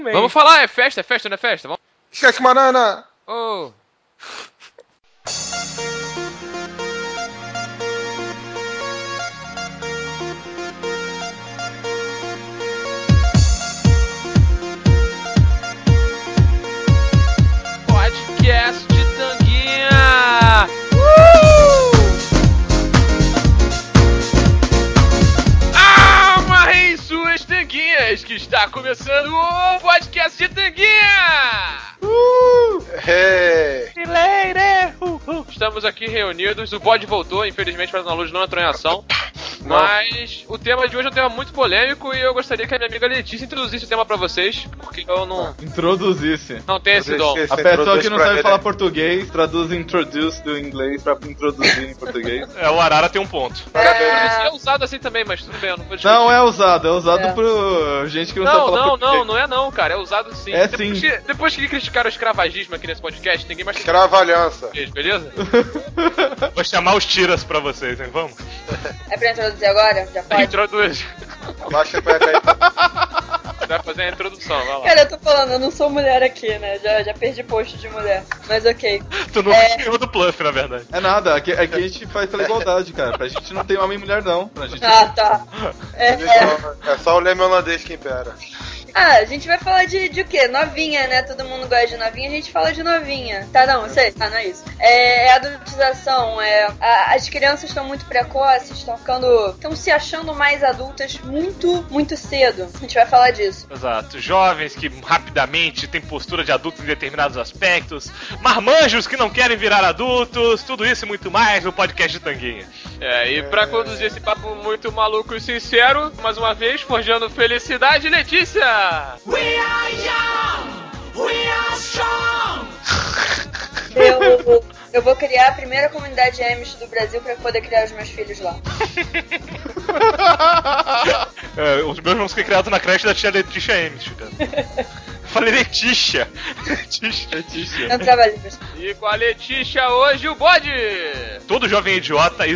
Vamos falar, é festa, não é festa? Vamos... Esquece banana! Oh. Podcast de Tanguinha! Amarrem suas tanguinhas, que está começando o Podcast de Tanguinha! Hey. Estamos aqui reunidos, o bode voltou, infelizmente para a luz não entrou em ação. Mas o tema de hoje é um tema muito polêmico e eu gostaria que a minha amiga Letícia introduzisse o tema pra vocês, porque eu não... Introduzisse. Não tenho esse dom. A pessoa que não sabe falar português, traduz introduce do inglês pra introduzir em português. O Arara tem um ponto. É usado assim também, mas tudo bem, eu não vou discutir. Não é usado por gente que não sabe falar português. Não é não, cara, é usado sim. É depois sim. Depois que criticaram o escravagismo aqui nesse podcast, ninguém mais... Escravalhança. Beleza? Vou chamar os tiras pra vocês, hein? Vamos? É pra introduzir agora? Já pode? Introduz. Abaixa a cueca aí. Você vai fazer a introdução, vai lá. Cara, eu tô falando, eu não sou mulher aqui, né? Já perdi posto de mulher. Mas ok. Tu não esquema do Pluff, na verdade. É nada, aqui a gente faz pela igualdade, cara. Pra gente não tem homem e mulher, não. Pra gente... Ah, tá. É só o leme holandês que impera. Ah, a gente vai falar de o quê? Novinha, né? Todo mundo gosta de novinha, a gente fala de novinha. Tá, não, sei. Ah, não é isso. É adultização, as crianças estão muito precoces, estão se achando mais adultas muito cedo. A gente vai falar disso. Exato. Jovens que rapidamente têm postura de adultos em determinados aspectos, marmanjos que não querem virar adultos, tudo isso e muito mais no podcast de Tanguinha. E pra conduzir esse papo muito maluco e sincero, mais uma vez, forjando felicidade, Letícia! We are young! We are strong! Eu vou criar a primeira comunidade Amish do Brasil pra poder criar os meus filhos lá. Os meus vão ser criados na creche da tia Letícia Amish, cara. Falei Letícia. Eu não trabalho com isso. E com a Letícia hoje o bode! Todo jovem é idiota e